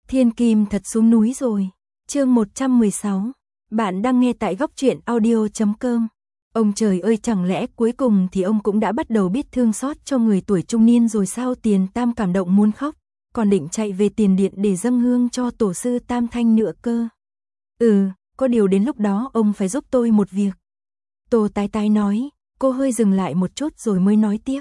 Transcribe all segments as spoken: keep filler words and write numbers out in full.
Thiên Kim thật xuống núi rồi. Chương một trăm mười sáu. Bạn đang nghe tại góc truyện audio chấm com. Ông trời ơi, chẳng lẽ cuối cùng thì ông cũng đã bắt đầu biết thương xót cho người tuổi trung niên rồi sao? Tiền Tam cảm động muốn khóc, còn định chạy về tiền điện để dâng hương cho tổ sư Tam Thanh nữa cơ. Ừ, có điều đến lúc đó ông phải giúp tôi một việc. Tô Tái Tái nói, cô hơi dừng lại một chút rồi mới nói tiếp.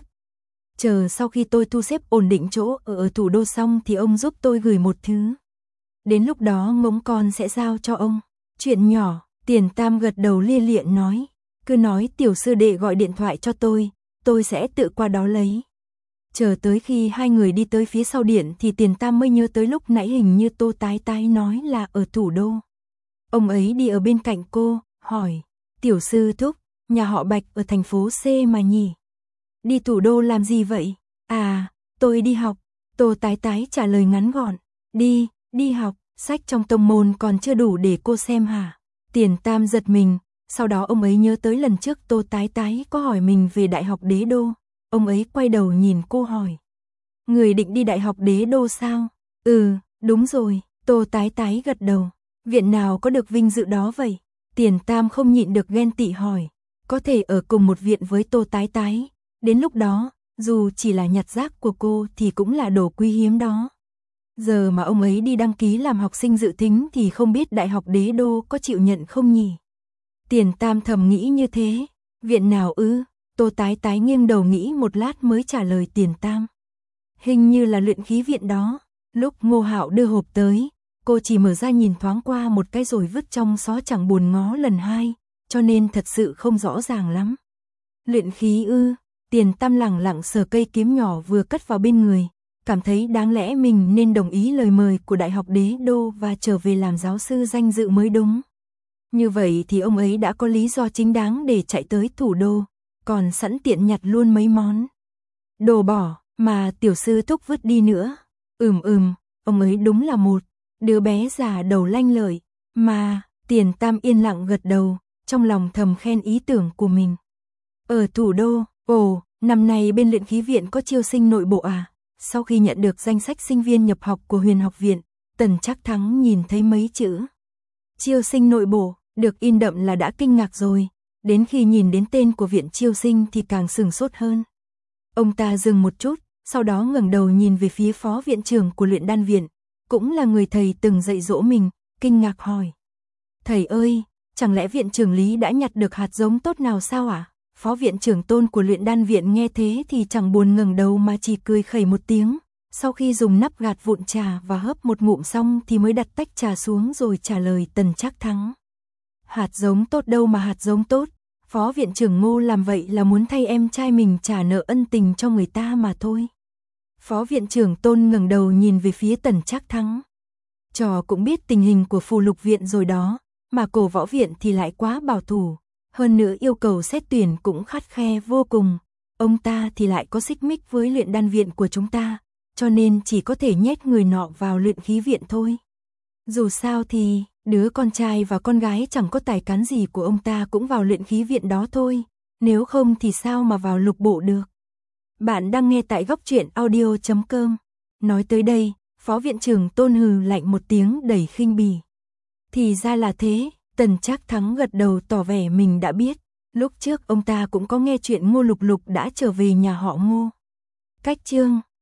Chờ sau khi tôi thu xếp ổn định chỗ ở, ở thủ đô xong thì ông giúp tôi gửi một thứ. Đến lúc đó ngỗng con sẽ giao cho ông. Chuyện nhỏ. Tiền Tam gật đầu lia lịa nói. Cứ nói tiểu sư đệ gọi điện thoại cho tôi, tôi sẽ tự qua đó lấy. Chờ tới khi hai người đi tới phía sau điện thì Tiền Tam mới nhớ tới lúc nãy hình như Tô Tái Tái nói là ở thủ đô. Ông ấy đi ở bên cạnh cô, hỏi. Tiểu sư thúc, nhà họ Bạch ở thành phố C mà nhỉ? Đi thủ đô làm gì vậy? À, tôi đi học. Tô Tái Tái trả lời ngắn gọn. Đi, đi học, sách trong tông môn còn chưa đủ để cô xem hả? Tiền Tam giật mình, sau đó ông ấy nhớ tới lần trước Tô Tái Tái có hỏi mình về Đại học Đế Đô. Ông ấy quay đầu nhìn cô hỏi. Người định đi Đại học Đế Đô sao? Ừ, đúng rồi, Tô Tái Tái gật đầu. Viện nào có được vinh dự đó vậy? Tiền Tam không nhịn được ghen tị hỏi. Có thể ở cùng một viện với Tô Tái Tái. Đến lúc đó, dù chỉ là nhặt rác của cô thì cũng là đồ quý hiếm đó. Giờ mà ông ấy đi đăng ký làm học sinh dự thính thì không biết Đại học Đế Đô có chịu nhận không nhỉ? Tiền Tam thầm nghĩ như thế. Viện nào ư? Tô Tái Tái nghiêng đầu nghĩ một lát mới trả lời Tiền Tam. Hình như là luyện khí viện đó. Lúc Ngô Hạo đưa hộp tới, cô chỉ mở ra nhìn thoáng qua một cái rồi vứt trong xó chẳng buồn ngó lần hai, cho nên thật sự không rõ ràng lắm. Luyện khí ư? Tiền Tam lẳng lặng sờ cây kiếm nhỏ vừa cất vào bên người, cảm thấy đáng lẽ mình nên đồng ý lời mời của Đại học Đế Đô và trở về làm giáo sư danh dự mới đúng. Như vậy thì ông ấy đã có lý do chính đáng để chạy tới thủ đô, còn sẵn tiện nhặt luôn mấy món đồ bỏ mà tiểu sư thúc vứt đi nữa. Ừm ừm, ông ấy đúng là một đứa bé già đầu lanh lợi, mà Tiền Tam yên lặng gật đầu, trong lòng thầm khen ý tưởng của mình. Ở thủ đô, ồ, năm nay bên luyện khí viện có chiêu sinh nội bộ à? Sau khi nhận được danh sách sinh viên nhập học của Huyền học viện, Tần Trác Thắng nhìn thấy mấy chữ chiêu sinh nội bộ được in đậm là đã kinh ngạc rồi, đến khi nhìn đến tên của viện chiêu sinh thì càng sửng sốt hơn. Ông ta dừng một chút, sau đó ngẩng đầu nhìn về phía phó viện trưởng của luyện đan viện, cũng là người thầy từng dạy dỗ mình, kinh ngạc hỏi. Thầy ơi, chẳng lẽ viện trưởng Lý đã nhặt được hạt giống tốt nào sao ạ? À? Phó viện trưởng Tôn của luyện đan viện nghe thế thì chẳng buồn ngẩng đầu mà chỉ cười khẩy một tiếng, sau khi dùng nắp gạt vụn trà và hớp một ngụm xong thì mới đặt tách trà xuống rồi trả lời Tần Trác Thắng. Hạt giống tốt đâu mà hạt giống tốt, phó viện trưởng Ngô làm vậy là muốn thay em trai mình trả nợ ân tình cho người ta mà thôi. Phó viện trưởng Tôn ngẩng đầu nhìn về phía Tần Trác Thắng. Trò cũng biết tình hình của phù lục viện rồi đó, mà cổ võ viện thì lại quá bảo thủ. Hơn nữa yêu cầu xét tuyển cũng khắt khe vô cùng, ông ta thì lại có xích mích với luyện đan viện của chúng ta, cho nên chỉ có thể nhét người nọ vào luyện khí viện thôi. Dù sao thì, đứa con trai và con gái chẳng có tài cán gì của ông ta cũng vào luyện khí viện đó thôi, nếu không thì sao mà vào lục bộ được. Bạn đang nghe tại góc truyện audio chấm com. Nói tới đây, phó viện trưởng Tôn hừ lạnh một tiếng đầy khinh bỉ. Thì ra là thế. Tần Trác Thắng gật đầu tỏ vẻ mình đã biết, lúc trước ông ta cũng có nghe chuyện Ngô Lục Lục đã trở về nhà họ Ngô. Cách chương